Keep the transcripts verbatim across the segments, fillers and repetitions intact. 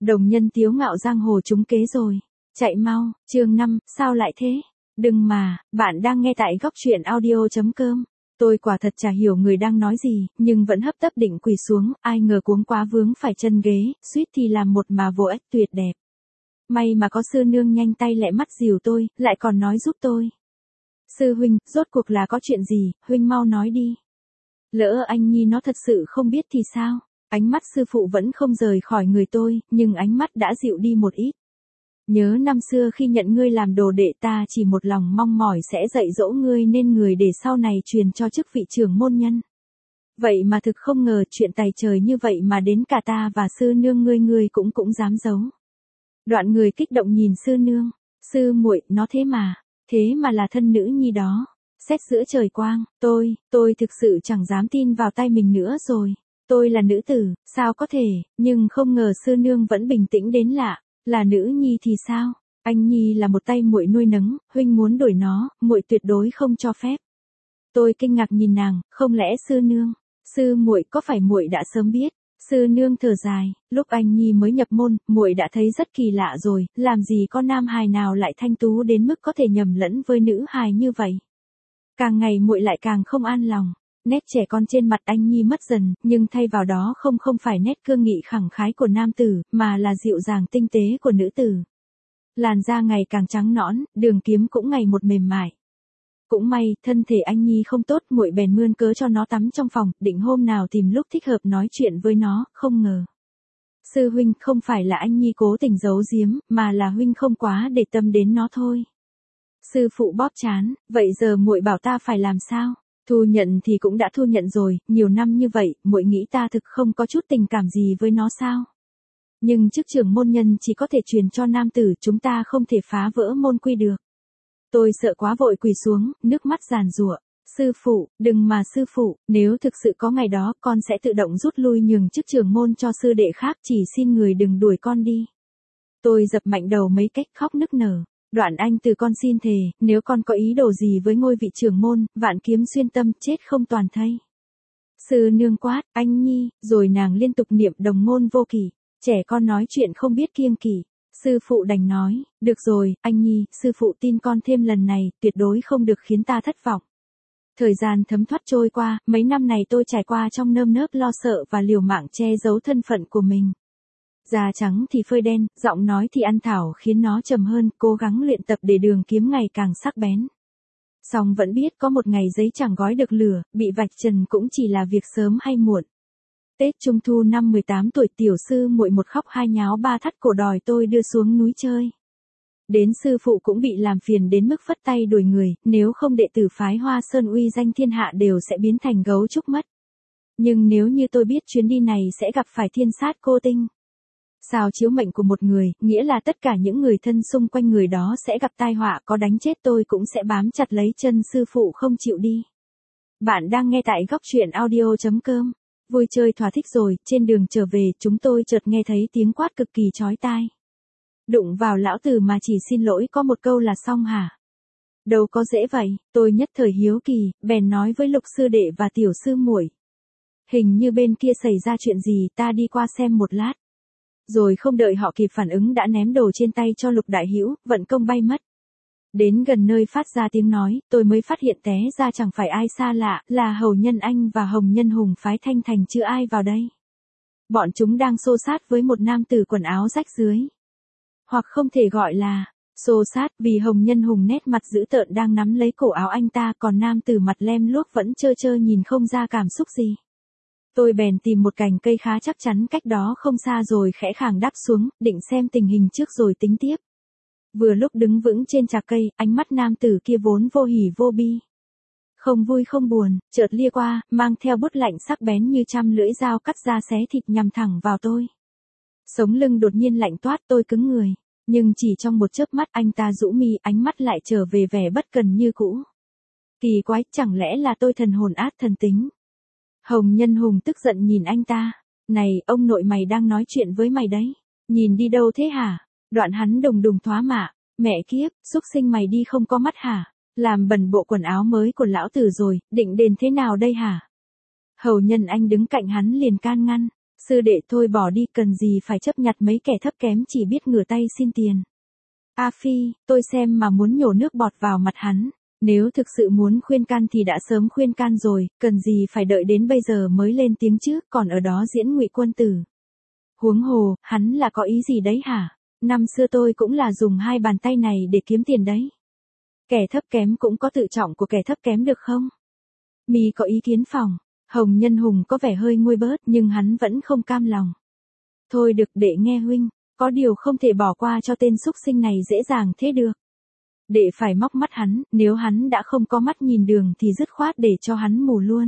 Đồng nhân tiếu ngạo giang hồ trúng kế rồi. Chạy mau, chương năm, sao lại thế? Đừng mà, bạn đang nghe tại góc truyện audio chấm com. Tôi quả thật chả hiểu người đang nói gì, nhưng vẫn hấp tấp định quỳ xuống, ai ngờ cuống quá vướng phải chân ghế, suýt thì làm một mà vô ích tuyệt đẹp. May mà có sư nương nhanh tay lẹ mắt dìu tôi, lại còn nói giúp tôi. Sư huynh, rốt cuộc là có chuyện gì, huynh mau nói đi. Lỡ anh Nhi nó thật sự không biết thì sao? Ánh mắt sư phụ vẫn không rời khỏi người tôi, nhưng ánh mắt đã dịu đi một ít. Nhớ năm xưa khi nhận ngươi làm đồ đệ ta chỉ một lòng mong mỏi sẽ dạy dỗ ngươi nên người để sau này truyền cho chức vị trưởng môn nhân. Vậy mà thực không ngờ chuyện tài trời như vậy mà đến cả ta và sư nương ngươi ngươi cũng cũng dám giấu. Đoạn người kích động nhìn sư nương, sư muội, nó thế mà, thế mà là thân nữ nhi đó. Xét giữa trời quang, tôi, tôi thực sự chẳng dám tin vào tay mình nữa rồi. Tôi là nữ tử, sao có thể, nhưng không ngờ sư nương vẫn bình tĩnh đến lạ. Là nữ nhi thì sao? Anh Nhi là một tay muội nuôi nấng, huynh muốn đổi nó, muội tuyệt đối không cho phép. Tôi kinh ngạc nhìn nàng, không lẽ sư nương, sư muội có phải muội đã sớm biết? Sư nương thở dài, lúc anh Nhi mới nhập môn, muội đã thấy rất kỳ lạ rồi, làm gì có nam hài nào lại thanh tú đến mức có thể nhầm lẫn với nữ hài như vậy? Càng ngày muội lại càng không an lòng. Nét trẻ con trên mặt anh Nhi mất dần, nhưng thay vào đó không không phải nét cương nghị khẳng khái của nam tử, mà là dịu dàng tinh tế của nữ tử. Làn da ngày càng trắng nõn, đường kiếm cũng ngày một mềm mại. Cũng may, thân thể anh Nhi không tốt, muội bèn mươn cớ cho nó tắm trong phòng, định hôm nào tìm lúc thích hợp nói chuyện với nó, không ngờ. Sư huynh, không phải là anh Nhi cố tình giấu giếm, mà là huynh không quá để tâm đến nó thôi. Sư phụ bóp trán, vậy giờ muội bảo ta phải làm sao? Thu nhận thì cũng đã thu nhận rồi, nhiều năm như vậy, muội nghĩ ta thực không có chút tình cảm gì với nó sao? Nhưng chức trưởng môn nhân chỉ có thể truyền cho nam tử, chúng ta không thể phá vỡ môn quy được. Tôi sợ quá vội quỳ xuống, nước mắt giàn giụa. Sư phụ, đừng mà sư phụ, nếu thực sự có ngày đó, con sẽ tự động rút lui nhường chức trưởng môn cho sư đệ khác, chỉ xin người đừng đuổi con đi. Tôi dập mạnh đầu mấy cách khóc nức nở. Đoạn anh từ con xin thề, nếu con có ý đồ gì với ngôi vị trưởng môn, vạn kiếm xuyên tâm, chết không toàn thây. Sư nương quát, anh Nhi, rồi nàng liên tục niệm đồng môn vô kỷ, trẻ con nói chuyện không biết kiêng kỵ. Sư phụ đành nói, được rồi, anh Nhi, sư phụ tin con thêm lần này, tuyệt đối không được khiến ta thất vọng. Thời gian thấm thoát trôi qua, mấy năm này tôi trải qua trong nơm nớp lo sợ và liều mạng che giấu thân phận của mình. Da trắng thì phơi đen, giọng nói thì ăn thảo khiến nó trầm hơn, cố gắng luyện tập để đường kiếm ngày càng sắc bén. Song vẫn biết có một ngày giấy chẳng gói được lửa, bị vạch trần cũng chỉ là việc sớm hay muộn. Tết Trung Thu năm mười tám tuổi, tiểu sư muội một khóc hai nháo ba thắt cổ đòi tôi đưa xuống núi chơi. Đến sư phụ cũng bị làm phiền đến mức phất tay đuổi người, nếu không đệ tử phái Hoa Sơn uy danh thiên hạ đều sẽ biến thành gấu trúc mất. Nhưng nếu như tôi biết chuyến đi này sẽ gặp phải thiên sát cô tinh. Sao chiếu mệnh của một người, nghĩa là tất cả những người thân xung quanh người đó sẽ gặp tai họa, có đánh chết tôi cũng sẽ bám chặt lấy chân sư phụ không chịu đi. Bạn đang nghe tại góc truyện audio chấm com. Vui chơi thỏa thích rồi, trên đường trở về, chúng tôi chợt nghe thấy tiếng quát cực kỳ chói tai. Đụng vào lão tử mà chỉ xin lỗi có một câu là xong hả? Đâu có dễ vậy, tôi nhất thời hiếu kỳ, bèn nói với Lục sư đệ và tiểu sư muội. Hình như bên kia xảy ra chuyện gì, ta đi qua xem một lát. Rồi không đợi họ kịp phản ứng đã ném đồ trên tay cho Lục đại hữu, vận công bay mất. Đến gần nơi phát ra tiếng nói, tôi mới phát hiện té ra chẳng phải ai xa lạ, là Hầu Nhân Anh và Hồng Nhân Hùng phái Thanh Thành chưa ai vào đây. Bọn chúng đang xô sát với một nam tử quần áo rách rưới. Hoặc không thể gọi là xô sát, vì Hồng Nhân Hùng nét mặt dữ tợn đang nắm lấy cổ áo anh ta, còn nam tử mặt lem luốc vẫn trơ trơ nhìn không ra cảm xúc gì. Tôi bèn tìm một cành cây khá chắc chắn cách đó không xa rồi khẽ khàng đáp xuống, định xem tình hình trước rồi tính tiếp. Vừa lúc đứng vững trên chạc cây, ánh mắt nam tử kia vốn vô hỉ vô bi. Không vui không buồn, chợt lia qua, mang theo bút lạnh sắc bén như trăm lưỡi dao cắt da xé thịt nhằm thẳng vào tôi. Sống lưng đột nhiên lạnh toát, tôi cứng người. Nhưng chỉ trong một chớp mắt anh ta rũ mi, ánh mắt lại trở về vẻ bất cần như cũ. Kỳ quái, chẳng lẽ là tôi thần hồn át thần tính? Hồng Nhân Hùng tức giận nhìn anh ta. Này, ông nội mày đang nói chuyện với mày đấy. Nhìn đi đâu thế hả? Đoạn hắn đùng đùng thoá mạ. Mẹ kiếp, xúc sinh mày đi không có mắt hả? Làm bẩn bộ quần áo mới của lão tử rồi, định đền thế nào đây hả? Hầu Nhân Anh đứng cạnh hắn liền can ngăn. Sư đệ thôi bỏ đi, cần gì phải chấp nhặt mấy kẻ thấp kém chỉ biết ngửa tay xin tiền. A Phi, tôi xem mà muốn nhổ nước bọt vào mặt hắn. Nếu thực sự muốn khuyên can thì đã sớm khuyên can rồi, cần gì phải đợi đến bây giờ mới lên tiếng chứ, còn ở đó diễn ngụy quân tử. Huống hồ, hắn là có ý gì đấy hả? Năm xưa tôi cũng là dùng hai bàn tay này để kiếm tiền đấy. Kẻ thấp kém cũng có tự trọng của kẻ thấp kém được không? Mi có ý kiến phòng. Hồng Nhân Hùng có vẻ hơi nguôi bớt nhưng hắn vẫn không cam lòng. Thôi được, đệ nghe huynh, có điều không thể bỏ qua cho tên súc sinh này dễ dàng thế được. Đệ phải móc mắt hắn, nếu hắn đã không có mắt nhìn đường thì dứt khoát để cho hắn mù luôn.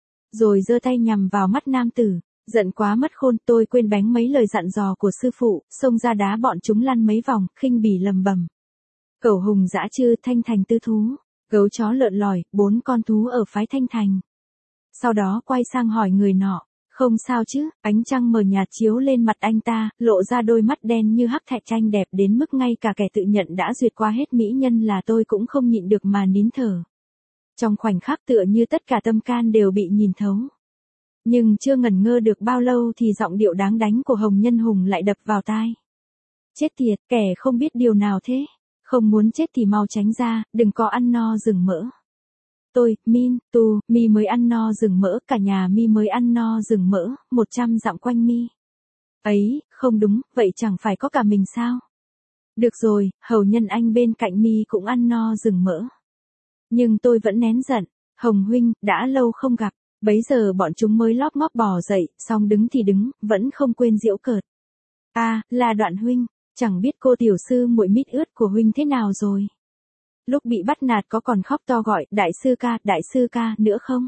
Rồi giơ tay nhằm vào mắt nam tử, giận quá mất khôn, tôi quên bánh mấy lời dặn dò của sư phụ, xông ra đá bọn chúng lăn mấy vòng, khinh bỉ lầm bầm. Cẩu hùng dã chư, Thanh Thành tư thú, gấu chó lợn lỏi, bốn con thú ở phái Thanh Thành. Sau đó quay sang hỏi người nọ, không sao chứ, ánh trăng mờ nhạt chiếu lên mặt anh ta, lộ ra đôi mắt đen như hắc thạch tranh đẹp đến mức ngay cả kẻ tự nhận đã duyệt qua hết mỹ nhân là tôi cũng không nhịn được mà nín thở. Trong khoảnh khắc tựa như tất cả tâm can đều bị nhìn thấu. Nhưng chưa ngẩn ngơ được bao lâu thì giọng điệu đáng đánh của Hồng Nhân Hùng lại đập vào tai. Chết tiệt, kẻ không biết điều nào thế, không muốn chết thì mau tránh ra, đừng có ăn no rừng mỡ. Tôi, Min, Tu, Mi mới ăn no rừng mỡ, cả nhà Mi mới ăn no rừng mỡ, một trăm dặm quanh Mi. Ấy, không đúng, vậy chẳng phải có cả mình sao? Được rồi, hầu nhân anh bên cạnh Mi cũng ăn no rừng mỡ. Nhưng tôi vẫn nén giận, Hồng huynh, đã lâu không gặp, bấy giờ bọn chúng mới lóp ngóp bò dậy, xong đứng thì đứng, vẫn không quên giễu cợt. A, à, là Đoạn huynh, chẳng biết cô tiểu sư muội mít ướt của huynh thế nào rồi. Lúc bị bắt nạt có còn khóc to gọi, đại sư ca, đại sư ca, nữa không?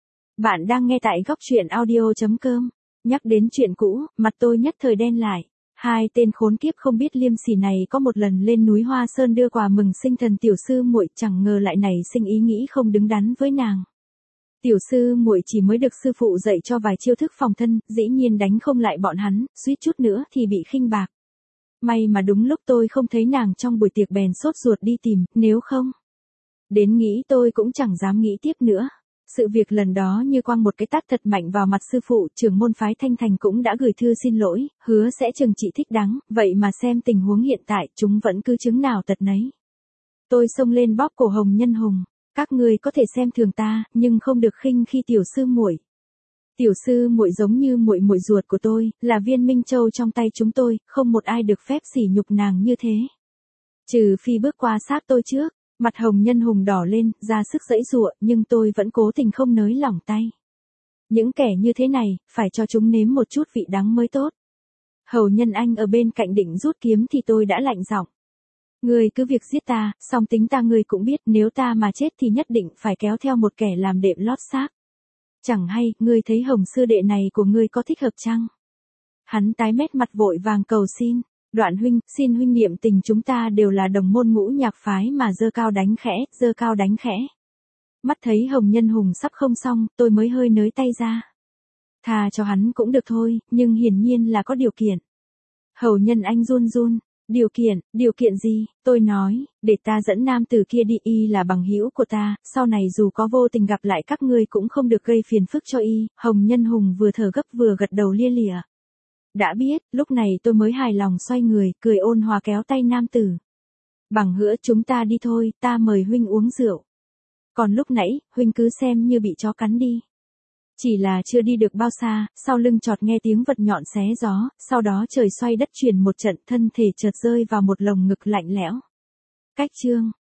Bạn đang nghe tại góc truyện audio chấm com. Nhắc đến chuyện cũ, mặt tôi nhất thời đen lại. Hai tên khốn kiếp không biết liêm sỉ này có một lần lên núi Hoa Sơn đưa quà mừng sinh thần tiểu sư muội, chẳng ngờ lại nảy sinh ý nghĩ không đứng đắn với nàng. Tiểu sư muội chỉ mới được sư phụ dạy cho vài chiêu thức phòng thân, dĩ nhiên đánh không lại bọn hắn, suýt chút nữa thì bị khinh bạc. May mà đúng lúc tôi không thấy nàng trong buổi tiệc bèn sốt ruột đi tìm, nếu không. Đến nghĩ tôi cũng chẳng dám nghĩ tiếp nữa. Sự việc lần đó như quăng một cái tát thật mạnh vào mặt sư phụ, trưởng môn phái Thanh Thành cũng đã gửi thư xin lỗi, hứa sẽ trừng trị thích đáng, vậy mà xem tình huống hiện tại chúng vẫn cứ chứng nào tật nấy. Tôi xông lên bóp cổ Hồng Nhân Hùng, các ngươi có thể xem thường ta, nhưng không được khinh khi tiểu sư muội. Tiểu sư muội giống như muội muội ruột của tôi, là viên minh châu trong tay chúng tôi, không một ai được phép sỉ nhục nàng như thế. Trừ phi bước qua sát tôi trước. Mặt Hồng Nhân Hùng đỏ lên, ra sức giãy giụa, nhưng tôi vẫn cố tình không nới lỏng tay. Những kẻ như thế này, phải cho chúng nếm một chút vị đắng mới tốt. Hầu Nhân Anh ở bên cạnh định rút kiếm thì tôi đã lạnh giọng. Ngươi cứ việc giết ta, song tính ta ngươi cũng biết, nếu ta mà chết thì nhất định phải kéo theo một kẻ làm đệm lót xác. Chẳng hay, ngươi thấy Hồng sư đệ này của ngươi có thích hợp chăng? Hắn tái mét mặt vội vàng cầu xin. Đoạn huynh, xin huynh niệm tình, chúng ta đều là đồng môn ngũ nhạc phái mà giơ cao đánh khẽ, giơ cao đánh khẽ. Mắt thấy Hồng Nhân Hùng sắp không xong, tôi mới hơi nới tay ra. Thà cho hắn cũng được thôi, nhưng hiển nhiên là có điều kiện. Hầu Nhân Anh run run, điều kiện, điều kiện gì? Tôi nói, để ta dẫn nam tử kia đi, y là bằng hữu của ta, sau này dù có vô tình gặp lại các ngươi cũng không được gây phiền phức cho y. Hồng Nhân Hùng vừa thở gấp vừa gật đầu lia lịa. Đã biết, lúc này tôi mới hài lòng xoay người, cười ôn hòa kéo tay nam tử. Bằng hữu, chúng ta đi thôi, ta mời huynh uống rượu. Còn lúc nãy, huynh cứ xem như bị chó cắn đi. Chỉ là chưa đi được bao xa, sau lưng chọt nghe tiếng vật nhọn xé gió, sau đó trời xoay đất chuyển một trận, thân thể chợt rơi vào một lồng ngực lạnh lẽo. Cách chương